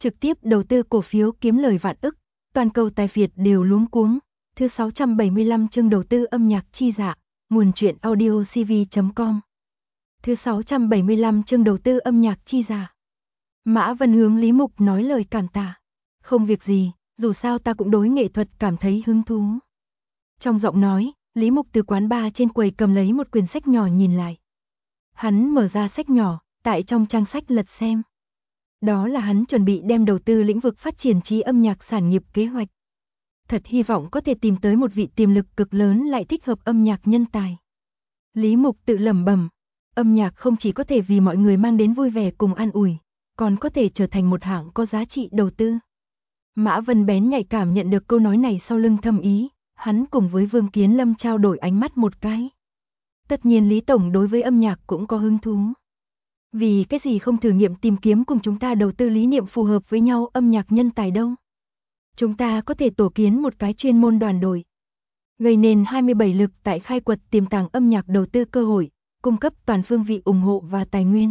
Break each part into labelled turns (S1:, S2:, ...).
S1: trực tiếp đầu tư cổ phiếu kiếm lời vạn ức, toàn cầu tài phiệt đều luống cuống. Thứ 675 chương đầu tư âm nhạc chi dạ, nguồn truyện audiocv.com. Thứ 675 chương đầu tư âm nhạc chi dạ. Mã Vân hướng Lý Mục nói lời cảm tạ. Không việc gì, dù sao ta cũng đối nghệ thuật cảm thấy hứng thú. Trong giọng nói, Lý Mục từ quán bar trên quầy cầm lấy một quyển sách nhỏ nhìn lại. Hắn mở ra sách nhỏ, tại trong trang sách lật xem. Đó là hắn chuẩn bị đem đầu tư lĩnh vực phát triển trí âm nhạc sản nghiệp kế hoạch. Thật hy vọng có thể tìm tới một vị tiềm lực cực lớn lại thích hợp âm nhạc nhân tài. Lý Mục tự lẩm bẩm, âm nhạc không chỉ có thể vì mọi người mang đến vui vẻ cùng an ủi, còn có thể trở thành một hạng có giá trị đầu tư. Mã Vân bén nhạy cảm nhận được câu nói này sau lưng thâm ý, hắn cùng với Vương Kiến Lâm trao đổi ánh mắt một cái. Tất nhiên Lý Tổng đối với âm nhạc cũng có hứng thú. Vì cái gì không thử nghiệm tìm kiếm cùng chúng ta đầu tư lý niệm phù hợp với nhau âm nhạc nhân tài đâu? Chúng ta có thể tổ kiến một cái chuyên môn đoàn đội, gây nên 27 lực tại khai quật tiềm tàng âm nhạc đầu tư cơ hội, cung cấp toàn phương vị ủng hộ và tài nguyên.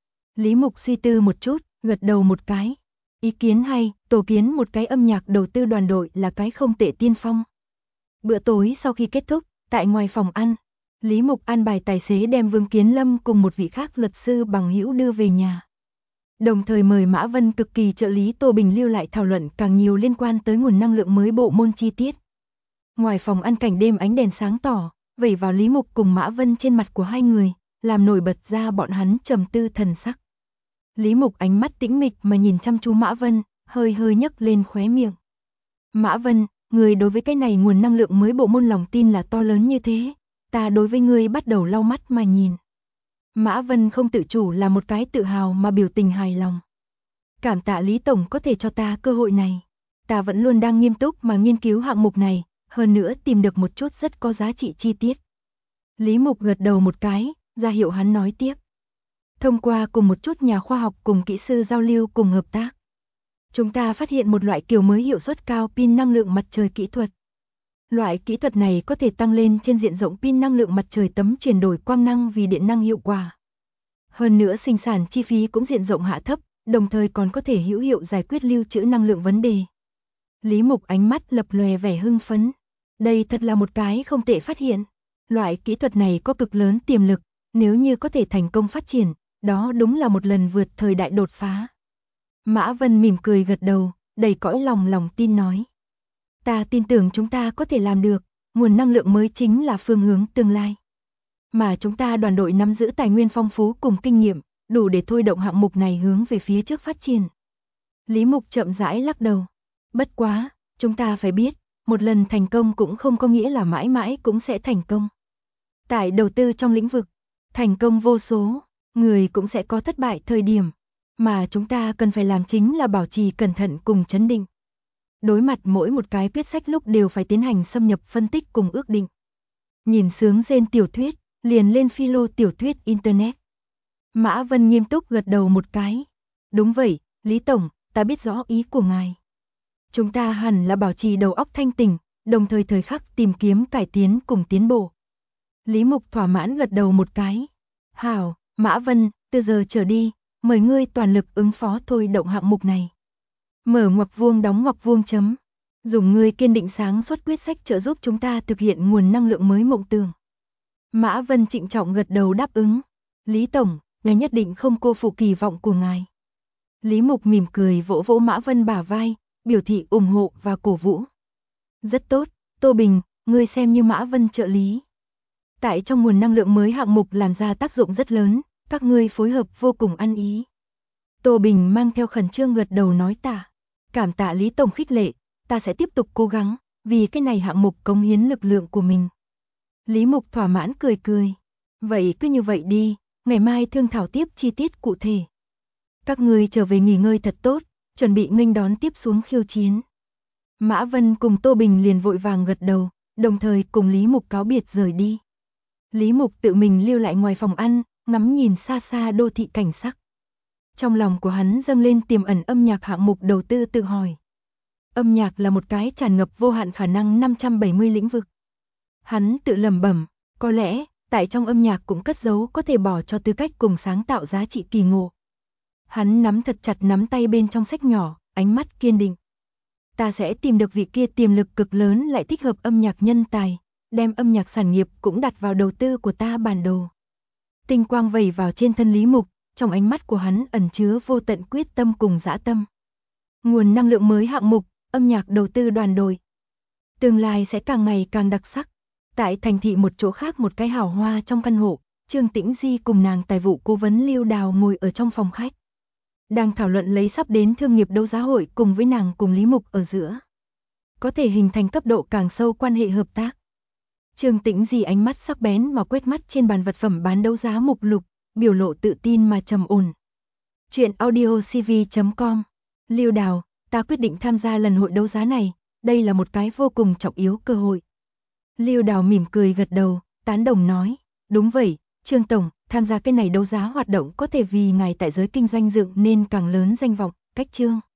S1: Lý Mục suy tư một chút, gật đầu một cái. Ý kiến hay, tổ kiến một cái âm nhạc đầu tư đoàn đội là cái không tệ tiên phong. Bữa tối sau khi kết thúc, tại ngoài phòng ăn, Lý Mục an bài tài xế đem Vương Kiến Lâm cùng một vị khác luật sư bằng hữu đưa về nhà. Đồng thời mời Mã Vân cực kỳ trợ lý Tô Bình lưu lại thảo luận càng nhiều liên quan tới nguồn năng lượng mới bộ môn chi tiết. Ngoài phòng ăn cảnh đêm ánh đèn sáng tỏ, vẩy vào Lý Mục cùng Mã Vân trên mặt của hai người, làm nổi bật ra bọn hắn trầm tư thần sắc. Lý Mục ánh mắt tĩnh mịch mà nhìn chăm chú Mã Vân, hơi hơi nhấc lên khóe miệng. Mã Vân, người đối với cái này nguồn năng lượng mới bộ môn lòng tin là to lớn như thế, ta đối với ngươi bắt đầu lau mắt mà nhìn. Mã Vân không tự chủ là một cái tự hào mà biểu tình hài lòng. Cảm tạ Lý Tổng có thể cho ta cơ hội này. Ta vẫn luôn đang nghiêm túc mà nghiên cứu hạng mục này, hơn nữa tìm được một chút rất có giá trị chi tiết. Lý Mục gật đầu một cái, ra hiệu hắn nói tiếp. Thông qua cùng một chút nhà khoa học cùng kỹ sư giao lưu cùng hợp tác, chúng ta phát hiện một loại kiểu mới hiệu suất cao pin năng lượng mặt trời kỹ thuật. Loại kỹ thuật này có thể tăng lên trên diện rộng pin năng lượng mặt trời tấm chuyển đổi quang năng vì điện năng hiệu quả. Hơn nữa sinh sản chi phí cũng diện rộng hạ thấp, đồng thời còn có thể hữu hiệu giải quyết lưu trữ năng lượng vấn đề. Lý Mục ánh mắt lập lòe vẻ hưng phấn. Đây thật là một cái không tệ phát hiện. Loại kỹ thuật này có cực lớn tiềm lực, nếu như có thể thành công phát triển, đó đúng là một lần vượt thời đại đột phá. Mã Vân mỉm cười gật đầu, đầy cõi lòng tin nói. Ta tin tưởng chúng ta có thể làm được, nguồn năng lượng mới chính là phương hướng tương lai. Mà chúng ta đoàn đội nắm giữ tài nguyên phong phú cùng kinh nghiệm, đủ để thôi động hạng mục này hướng về phía trước phát triển. Lý Mục chậm rãi lắc đầu. Bất quá, chúng ta phải biết, một lần thành công cũng không có nghĩa là mãi mãi cũng sẽ thành công. Tại đầu tư trong lĩnh vực, thành công vô số, người cũng sẽ có thất bại thời điểm, mà chúng ta cần phải làm chính là bảo trì cẩn thận cùng chấn định. Đối mặt mỗi một cái quyết sách lúc đều phải tiến hành xâm nhập phân tích cùng ước định. Nhìn sướng rên tiểu thuyết, liền lên philo tiểu thuyết internet. Mã Vân nghiêm túc gật đầu một cái. Đúng vậy, Lý Tổng, ta biết rõ ý của ngài. Chúng ta hẳn là bảo trì đầu óc thanh tỉnh, đồng thời thời khắc tìm kiếm cải tiến cùng tiến bộ. Lý Mục thỏa mãn gật đầu một cái. Hảo, Mã Vân, từ giờ trở đi, mời ngươi toàn lực ứng phó thôi động hạng mục này. Mở ngoặc vuông đóng ngoặc vuông chấm. Dùng ngươi kiên định sáng suốt quyết sách trợ giúp chúng ta thực hiện nguồn năng lượng mới mộng tưởng. Mã Vân trịnh trọng gật đầu đáp ứng. Lý Tổng, ngài nhất định không cô phụ kỳ vọng của ngài. Lý Mục mỉm cười vỗ vỗ Mã Vân bả vai, biểu thị ủng hộ và cổ vũ. Rất tốt, Tô Bình, ngươi xem như Mã Vân trợ lý. Tại trong nguồn năng lượng mới hạng mục làm ra tác dụng rất lớn, các ngươi phối hợp vô cùng ăn ý. Tô Bình mang theo khẩn trương gật đầu nói tạ. Cảm tạ Lý Tổng khích lệ, ta sẽ tiếp tục cố gắng, vì cái này hạng mục cống hiến lực lượng của mình. Lý Mục thỏa mãn cười cười. Vậy cứ như vậy đi, ngày mai thương thảo tiếp chi tiết cụ thể. Các ngươi trở về nghỉ ngơi thật tốt, chuẩn bị nghênh đón tiếp xuống khiêu chiến. Mã Vân cùng Tô Bình liền vội vàng gật đầu, đồng thời cùng Lý Mục cáo biệt rời đi. Lý Mục tự mình lưu lại ngoài phòng ăn, ngắm nhìn xa xa đô thị cảnh sắc. Trong lòng của hắn dâng lên tiềm ẩn âm nhạc hạng mục đầu tư tự hỏi. Âm nhạc là một cái tràn ngập vô hạn khả năng 570 lĩnh vực. Hắn tự lẩm bẩm, có lẽ, tại trong âm nhạc cũng cất giấu có thể bỏ cho tư cách cùng sáng tạo giá trị kỳ ngộ. Hắn nắm thật chặt nắm tay bên trong sách nhỏ, ánh mắt kiên định. Ta sẽ tìm được vị kia tiềm lực cực lớn lại thích hợp âm nhạc nhân tài, đem âm nhạc sản nghiệp cũng đặt vào đầu tư của ta bản đồ. Tinh quang vẩy vào trên thân Lý Mục, trong ánh mắt của hắn ẩn chứa vô tận quyết tâm cùng dã tâm. Nguồn năng lượng mới hạng mục, âm nhạc đầu tư đoàn đội. Tương lai sẽ càng ngày càng đặc sắc. Tại thành thị một chỗ khác một cái hào hoa trong căn hộ, Trương Tĩnh Di cùng nàng tài vụ cố vấn Lưu Đào ngồi ở trong phòng khách. Đang thảo luận lấy sắp đến thương nghiệp đấu giá hội cùng với nàng cùng Lý Mục ở giữa. Có thể hình thành cấp độ càng sâu quan hệ hợp tác. Trương Tĩnh Di ánh mắt sắc bén mà quét mắt trên bàn vật phẩm bán đấu giá mục lục, biểu lộ tự tin mà trầm ổn. Chuyện audiocv.com. Lưu Đào, ta quyết định tham gia lần hội đấu giá này, đây là một cái vô cùng trọng yếu cơ hội. Lưu Đào mỉm cười gật đầu, tán đồng nói, đúng vậy, Trương Tổng, tham gia cái này đấu giá hoạt động có thể vì ngài tại giới kinh doanh dựng nên càng lớn danh vọng, cách Trương.